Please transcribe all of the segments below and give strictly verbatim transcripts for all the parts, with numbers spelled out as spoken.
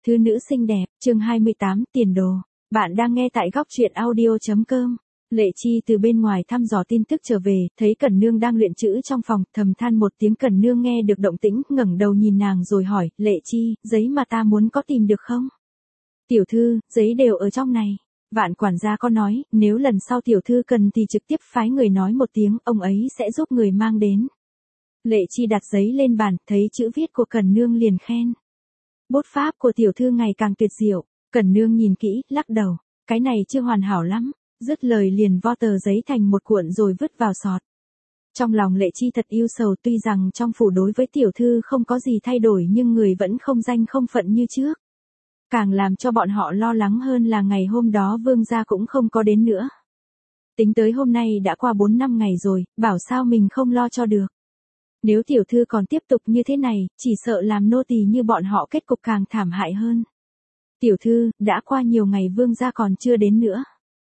Thư nữ xinh đẹp, chương hai mươi tám, tiền đồ. Bạn đang nghe tại góc truyện audio chấm com. Lệ Chi từ bên ngoài thăm dò tin tức trở về, thấy Cẩn Nương đang luyện chữ trong phòng, thầm than một tiếng. Cẩn Nương nghe được động tĩnh, ngẩng đầu nhìn nàng rồi hỏi, Lệ Chi, giấy mà ta muốn có tìm được không? Tiểu thư, giấy đều ở trong này. Vạn quản gia có nói, nếu lần sau tiểu thư cần thì trực tiếp phái người nói một tiếng, ông ấy sẽ giúp người mang đến. Lệ Chi đặt giấy lên bàn, thấy chữ viết của Cẩn Nương liền khen. Bút pháp của tiểu thư ngày càng tuyệt diệu. Cẩn Nương nhìn kỹ, lắc đầu, cái này chưa hoàn hảo lắm. Dứt lời liền vo tờ giấy thành một cuộn rồi vứt vào sọt. Trong lòng Lệ Chi thật yêu sầu, tuy rằng trong phủ đối với tiểu thư không có gì thay đổi nhưng người vẫn không danh không phận như trước. Càng làm cho bọn họ lo lắng hơn là ngày hôm đó vương gia cũng không có đến nữa. Tính tới hôm nay đã qua bốn năm ngày rồi, bảo sao mình không lo cho được. Nếu tiểu thư còn tiếp tục như thế này, chỉ sợ làm nô tỳ như bọn họ kết cục càng thảm hại hơn. Tiểu thư, đã qua nhiều ngày vương gia còn chưa đến nữa.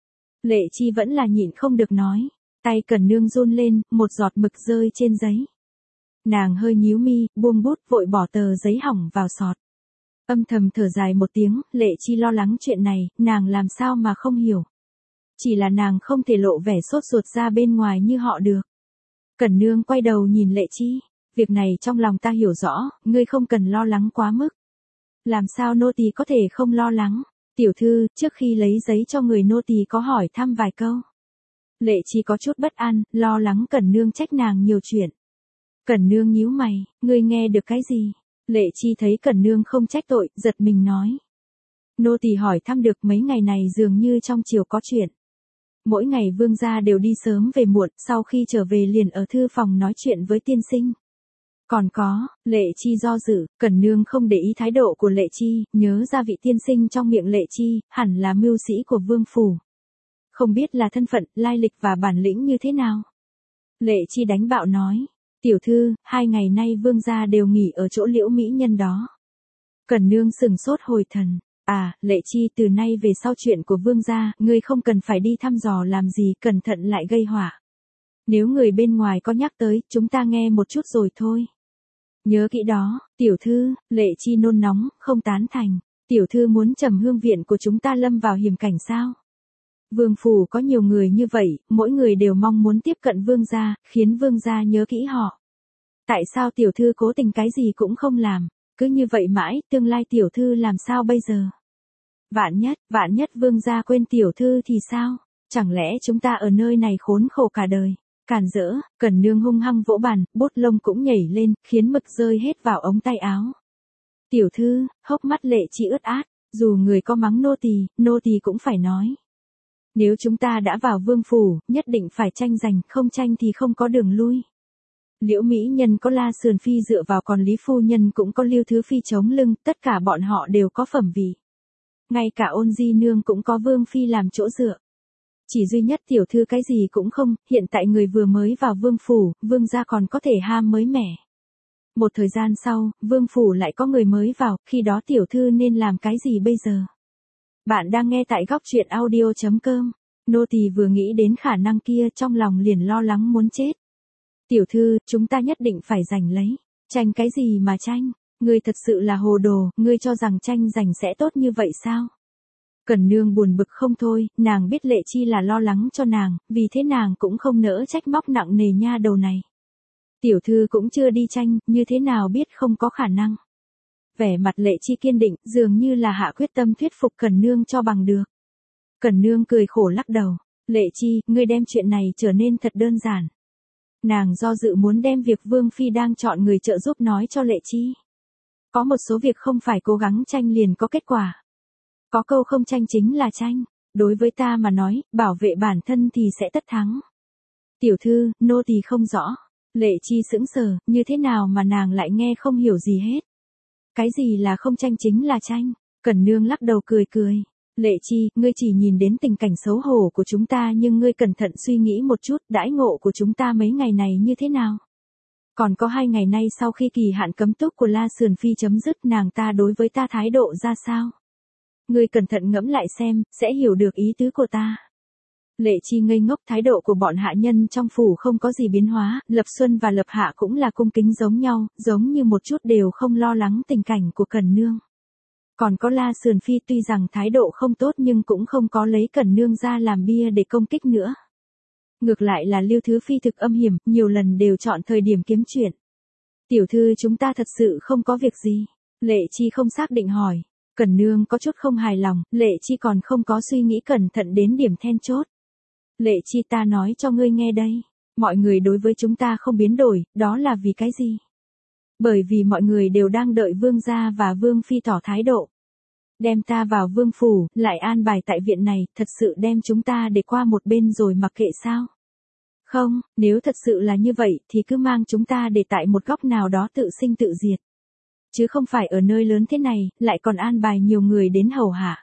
Lệ Chi vẫn là nhịn không được nói. Tay Cẩn Nương run lên, một giọt mực rơi trên giấy. Nàng hơi nhíu mi, buông bút vội bỏ tờ giấy hỏng vào sọt. Âm thầm thở dài một tiếng, Lệ Chi lo lắng chuyện này, nàng làm sao mà không hiểu. Chỉ là nàng không thể lộ vẻ sốt ruột ra bên ngoài như họ được. Cẩn Nương quay đầu nhìn Lệ Chi, việc này trong lòng ta hiểu rõ, ngươi không cần lo lắng quá mức. Làm sao nô tỳ có thể không lo lắng? Tiểu thư, trước khi lấy giấy cho người nô tỳ có hỏi thăm vài câu. Lệ Chi có chút bất an, lo lắng Cẩn Nương trách nàng nhiều chuyện. Cẩn Nương nhíu mày, ngươi nghe được cái gì? Lệ Chi thấy Cẩn Nương không trách tội, giật mình nói. Nô tỳ hỏi thăm được mấy ngày này dường như trong triều có chuyện. Mỗi ngày vương gia đều đi sớm về muộn, sau khi trở về liền ở thư phòng nói chuyện với tiên sinh. Còn có, Lệ Chi do dự, Cẩn Nương không để ý thái độ của Lệ Chi, nhớ ra vị tiên sinh trong miệng Lệ Chi, hẳn là mưu sĩ của vương phủ. Không biết là thân phận, lai lịch và bản lĩnh như thế nào. Lệ Chi đánh bạo nói, tiểu thư, hai ngày nay vương gia đều nghỉ ở chỗ Liễu mỹ nhân đó. Cẩn Nương sừng sốt hồi thần. À, Lệ Chi, từ nay về sau chuyện của vương gia, ngươi không cần phải đi thăm dò làm gì, cẩn thận lại gây họa. Nếu người bên ngoài có nhắc tới, chúng ta nghe một chút rồi thôi. Nhớ kỹ đó, tiểu thư. Lệ Chi nôn nóng, không tán thành. Tiểu thư muốn Trầm Hương viện của chúng ta lâm vào hiểm cảnh sao? Vương phủ có nhiều người như vậy, mỗi người đều mong muốn tiếp cận vương gia, khiến vương gia nhớ kỹ họ. Tại sao tiểu thư cố tình cái gì cũng không làm? Cứ như vậy mãi, tương lai tiểu thư làm sao bây giờ? Vạn nhất, vạn nhất vương gia quên tiểu thư thì sao? Chẳng lẽ chúng ta ở nơi này khốn khổ cả đời? Càn rỡ, Cẩn Nương hung hăng vỗ bàn, bút lông cũng nhảy lên, khiến mực rơi hết vào ống tay áo. Tiểu thư, hốc mắt Lệ Chi ướt át, dù người có mắng nô tỳ, nô tỳ cũng phải nói. Nếu chúng ta đã vào vương phủ, nhất định phải tranh giành, không tranh thì không có đường lui. Liễu mỹ nhân có La Sườn Phi dựa vào, còn Lý phu nhân cũng có Lưu Thứ Phi chống lưng, tất cả bọn họ đều có phẩm vị. Ngay cả Ôn Di Nương cũng có Vương Phi làm chỗ dựa. Chỉ duy nhất tiểu thư cái gì cũng không, hiện tại người vừa mới vào vương phủ, vương gia còn có thể ham mới mẻ. Một thời gian sau, vương phủ lại có người mới vào, khi đó tiểu thư nên làm cái gì bây giờ? Bạn đang nghe tại góc truyện audio chấm com. Nô tỳ vừa nghĩ đến khả năng kia trong lòng liền lo lắng muốn chết. Tiểu thư, chúng ta nhất định phải giành lấy. Tranh cái gì mà tranh? Ngươi thật sự là hồ đồ, ngươi cho rằng tranh giành sẽ tốt như vậy sao? Cẩn Nương buồn bực không thôi, nàng biết Lệ Chi là lo lắng cho nàng, vì thế nàng cũng không nỡ trách móc nặng nề nha đầu này. Tiểu thư cũng chưa đi tranh, như thế nào biết không có khả năng. Vẻ mặt Lệ Chi kiên định, dường như là hạ quyết tâm thuyết phục Cẩn Nương cho bằng được. Cẩn Nương cười khổ lắc đầu, Lệ Chi, ngươi đem chuyện này trở nên thật đơn giản. Nàng do dự muốn đem việc Vương Phi đang chọn người trợ giúp nói cho Lệ Chi. Có một số việc không phải cố gắng tranh liền có kết quả. Có câu không tranh chính là tranh, đối với ta mà nói, bảo vệ bản thân thì sẽ tất thắng. Tiểu thư, nô tỳ không rõ. Lệ Chi sững sờ, như thế nào mà nàng lại nghe không hiểu gì hết. Cái gì là không tranh chính là tranh? Cẩn Nương lắc đầu cười cười. Lệ Chi, ngươi chỉ nhìn đến tình cảnh xấu hổ của chúng ta nhưng ngươi cẩn thận suy nghĩ một chút, đãi ngộ của chúng ta mấy ngày này như thế nào? Còn có hai ngày nay sau khi kỳ hạn cấm túc của La Sườn Phi chấm dứt, nàng ta đối với ta thái độ ra sao? Ngươi cẩn thận ngẫm lại xem, sẽ hiểu được ý tứ của ta. Lệ Chi ngây ngốc, thái độ của bọn hạ nhân trong phủ không có gì biến hóa, Lập Xuân và Lập Hạ cũng là cung kính giống nhau, giống như một chút đều không lo lắng tình cảnh của Cẩn Nương. Còn có La Sườn Phi tuy rằng thái độ không tốt nhưng cũng không có lấy Cẩn Nương ra làm bia để công kích nữa. Ngược lại là Lưu Thứ Phi thực âm hiểm, nhiều lần đều chọn thời điểm kiếm chuyện. Tiểu thư chúng ta thật sự không có việc gì. Lệ Chi không xác định hỏi. Cẩn Nương có chút không hài lòng, Lệ Chi còn không có suy nghĩ cẩn thận đến điểm then chốt. Lệ Chi ta nói cho ngươi nghe đây. Mọi người đối với chúng ta không biến đổi, đó là vì cái gì? Bởi vì mọi người đều đang đợi vương gia và vương phi tỏ thái độ. Đem ta vào vương phủ, lại an bài tại viện này, thật sự đem chúng ta để qua một bên rồi mặc kệ sao? Không, nếu thật sự là như vậy thì cứ mang chúng ta để tại một góc nào đó tự sinh tự diệt. Chứ không phải ở nơi lớn thế này, lại còn an bài nhiều người đến hầu hạ.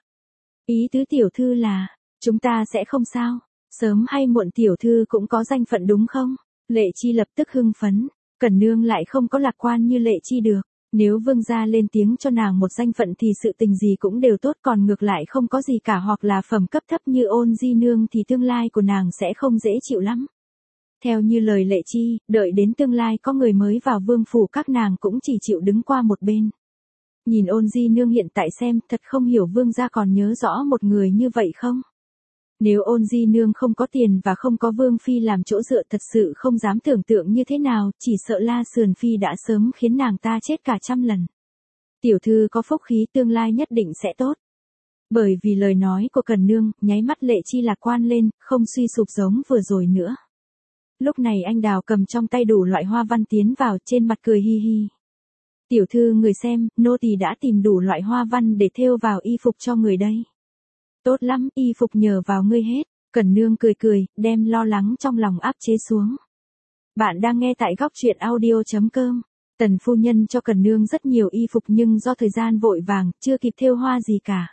Ý tứ tiểu thư là, chúng ta sẽ không sao, sớm hay muộn tiểu thư cũng có danh phận đúng không? Lệ Chi lập tức hưng phấn, Cẩn Nương lại không có lạc quan như Lệ Chi được. Nếu vương gia lên tiếng cho nàng một danh phận thì sự tình gì cũng đều tốt, còn ngược lại không có gì cả hoặc là phẩm cấp thấp như Ôn Di Nương thì tương lai của nàng sẽ không dễ chịu lắm. Theo như lời Lệ Chi, đợi đến tương lai có người mới vào vương phủ các nàng cũng chỉ chịu đứng qua một bên. Nhìn Ôn Di Nương hiện tại xem, thật không hiểu vương gia còn nhớ rõ một người như vậy không? Nếu Ôn Di Nương không có tiền và không có vương phi làm chỗ dựa, thật sự không dám tưởng tượng như thế nào, chỉ sợ La Sườn Phi đã sớm khiến nàng ta chết cả trăm lần. Tiểu thư có phúc khí, tương lai nhất định sẽ tốt. Bởi vì lời nói của Cẩn Nương, nháy mắt Lệ Chi lạc quan lên, không suy sụp giống vừa rồi nữa. Lúc này anh Đào cầm trong tay đủ loại hoa văn tiến vào, trên mặt cười hi hi. Tiểu thư người xem, nô tỳ đã tìm đủ loại hoa văn để thêu vào y phục cho người đây. Tốt lắm, y phục nhờ vào ngươi hết. Cẩn Nương cười cười, đem lo lắng trong lòng áp chế xuống. Bạn đang nghe tại góc truyện audio chấm com. Tần phu nhân cho Cẩn Nương rất nhiều y phục nhưng do thời gian vội vàng, chưa kịp thêu hoa gì cả.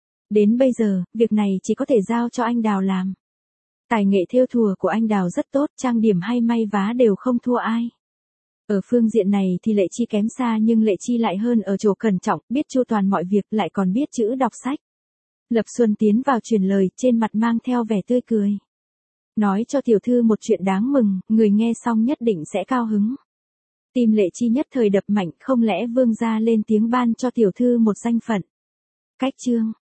Đến bây giờ, việc này chỉ có thể giao cho anh Đào làm. Tài nghệ thêu thùa của anh Đào rất tốt, trang điểm hay may vá đều không thua ai. Ở phương diện này thì Lệ Chi kém xa nhưng Lệ Chi lại hơn ở chỗ cẩn trọng, biết chu toàn mọi việc, lại còn biết chữ đọc sách. Lập Xuân tiến vào truyền lời, trên mặt mang theo vẻ tươi cười. Nói cho tiểu thư một chuyện đáng mừng, người nghe xong nhất định sẽ cao hứng. Tim Lệ Chi nhất thời đập mạnh, không lẽ vương gia lên tiếng ban cho tiểu thư một danh phận. Cách chương